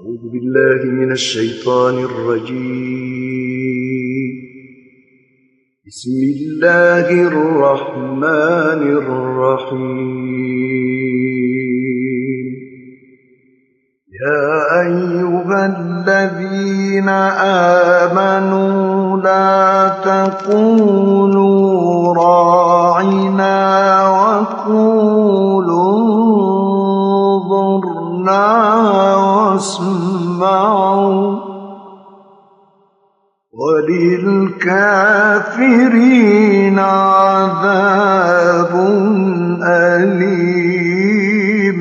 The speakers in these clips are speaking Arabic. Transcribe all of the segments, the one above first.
أعوذ بالله من الشيطان الرجيم. بسم الله الرحمن الرحيم. يا أيها الذين آمنوا لا تقولوا راعنا وقولوا انظرنا واسمعوا وللكافرين عذاب أليم.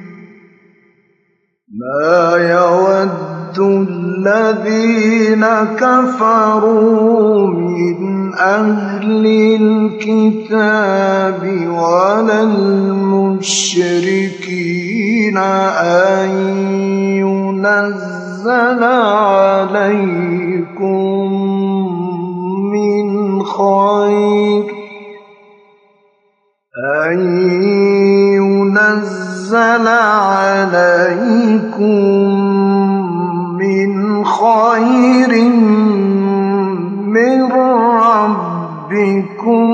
ما يود الذين كفروا من أهل الكتاب ولا المشركين أن ينزل عليكم من خير من ربكم،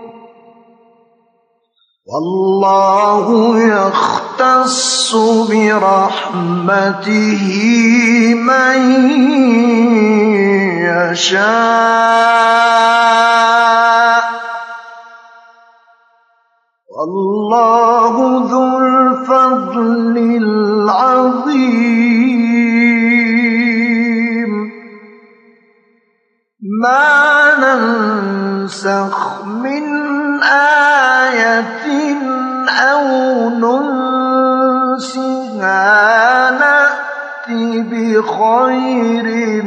والله يختص برحمته من يشاء، والله ذو الفضل العظيم. ما ننسخ من آية أو ننسها نأت بخير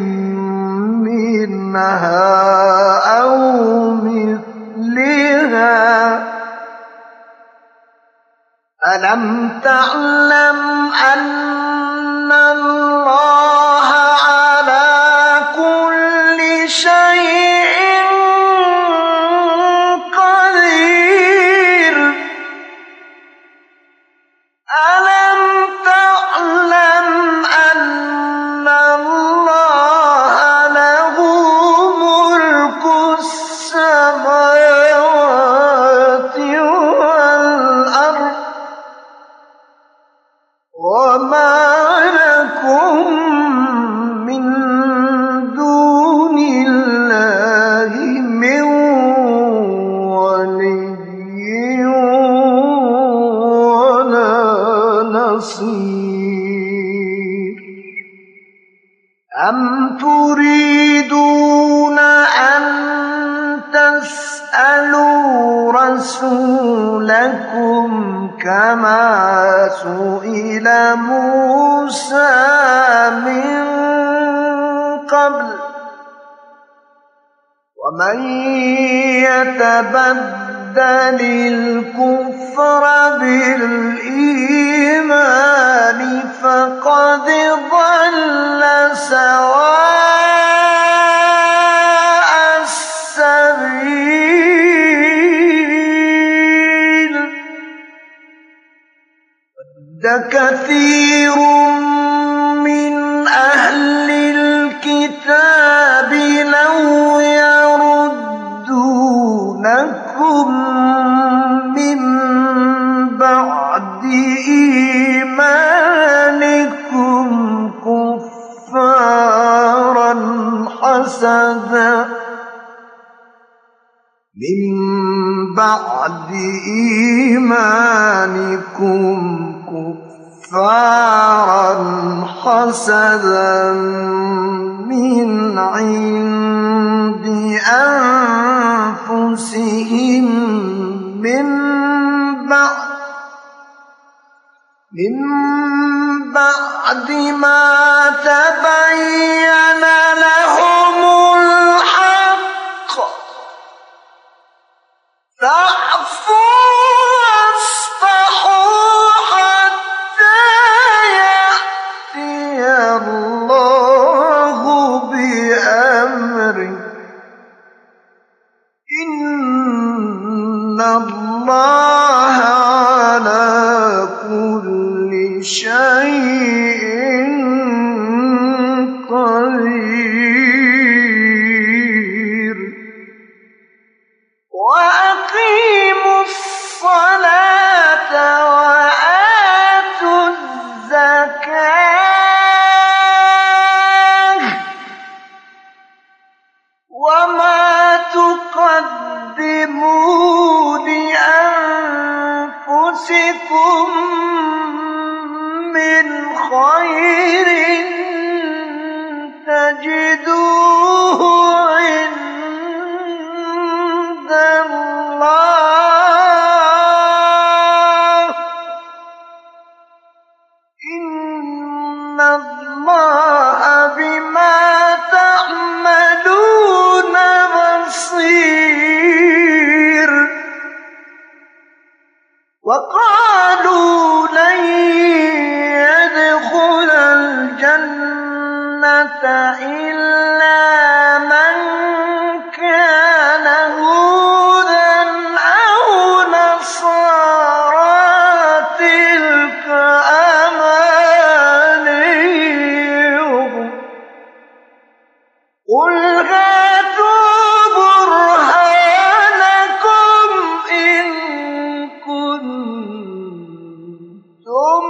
منها أو مثلها. ألم تعلم أن الله على كل شيء قدير؟ ألم تعلم أن الله له ملك السماوات والأرض وما لكم من دون الله من ولي ولا نصير. أم تريدون أن تسألوا رسولكم كما سئل موسى من قبل؟ ومن يتبدل الكفر بالإيمان فقد ضل سواء السبيل. ود كثير من أهل الكتاب لو يردونكم من بعد إيمانكم كفارا حسدا من عند أنفسهم من بعد ما تبين لهم الحق، فاعفوا واصفحوا حتى يأتي الله بأمره، إن الله على كل شيء خير تجدوه عند الله إن الله بما تعملون بصير وقالوا لن يدخل الجنة إلا من كان هودا أو نصارى تلك أمانيهم قل هاتوا برهانكم إن كنتم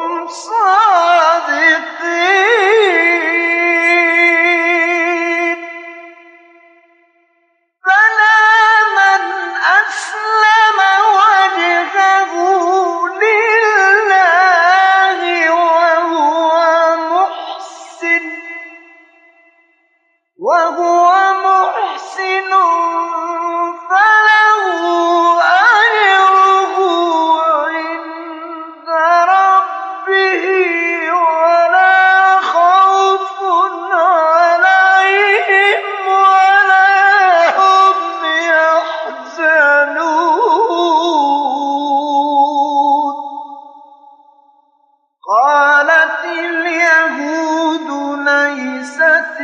صادقين بلى من أسلم وجهه لله وهو محسن فله أجره عند ربه ولا خوف عليهم ولا هم يحزنون قالت اليهود ليست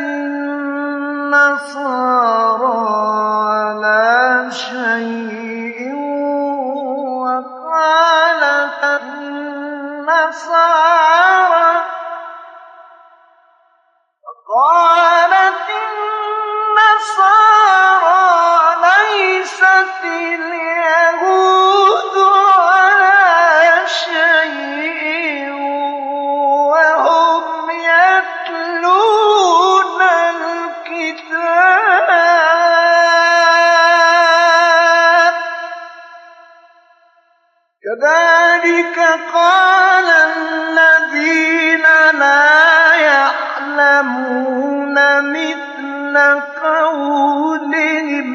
النصارى على شيء وقالت النصارى ليست اليهود على شيء وهم يتلون الكتاب كذلك قال الذين لا يعلمون مثل قولهم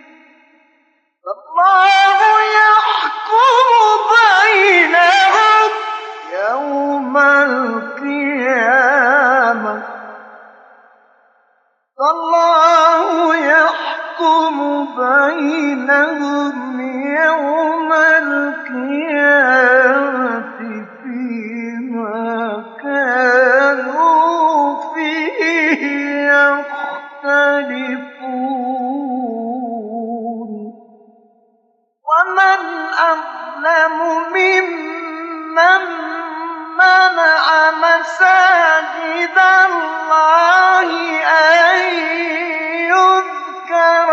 فالله يحكم بينهم يوم القيامة فالله يحكم بينهم يوم القيامة فيما كانوا فيه يختلفون ومن أظلم ممن منع مساجد الله أن يذكر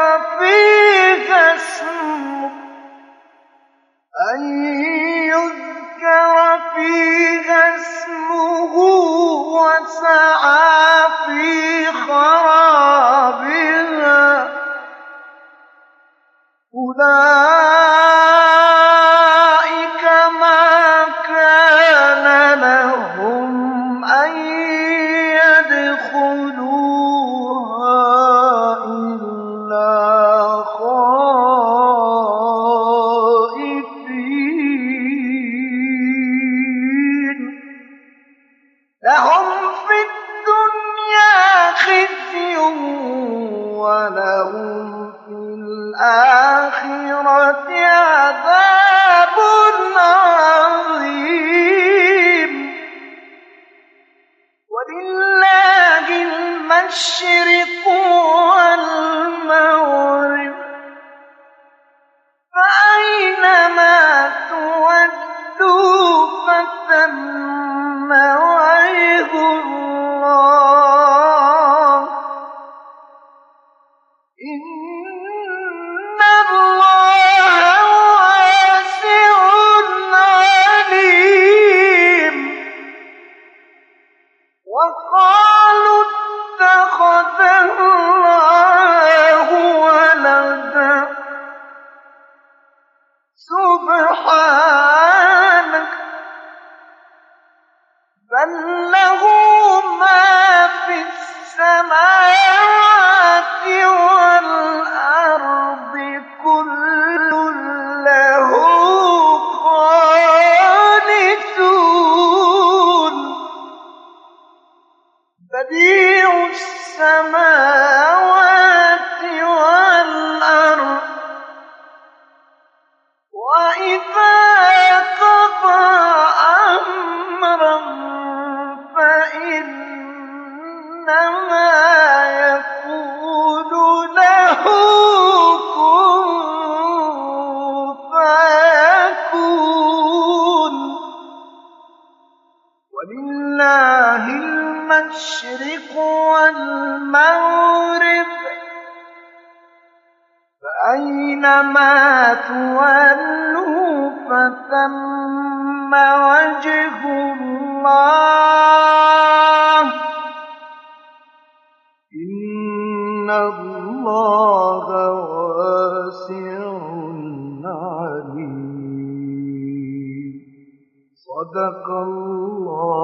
فيها اسمه وسعى في خرابها أولئك ما كان لهم أن يدخلوها إلا خائفين لهم في الدنيا خزي ولهم في الآخرة عذاب عظيم ولله المشرق والمغرب فأينما تولوا فثم وجه الله إن الله واسع عليم وقالوا اتخذ الله ولدا سبحانك بل له بديع السماوات والأرض وإذا قضى أمرا فإنما يقول له كن فيكون ولله المشرق والمغرب فأينما تولوا فثم وجه الله إن الله واسع عليم صدق الله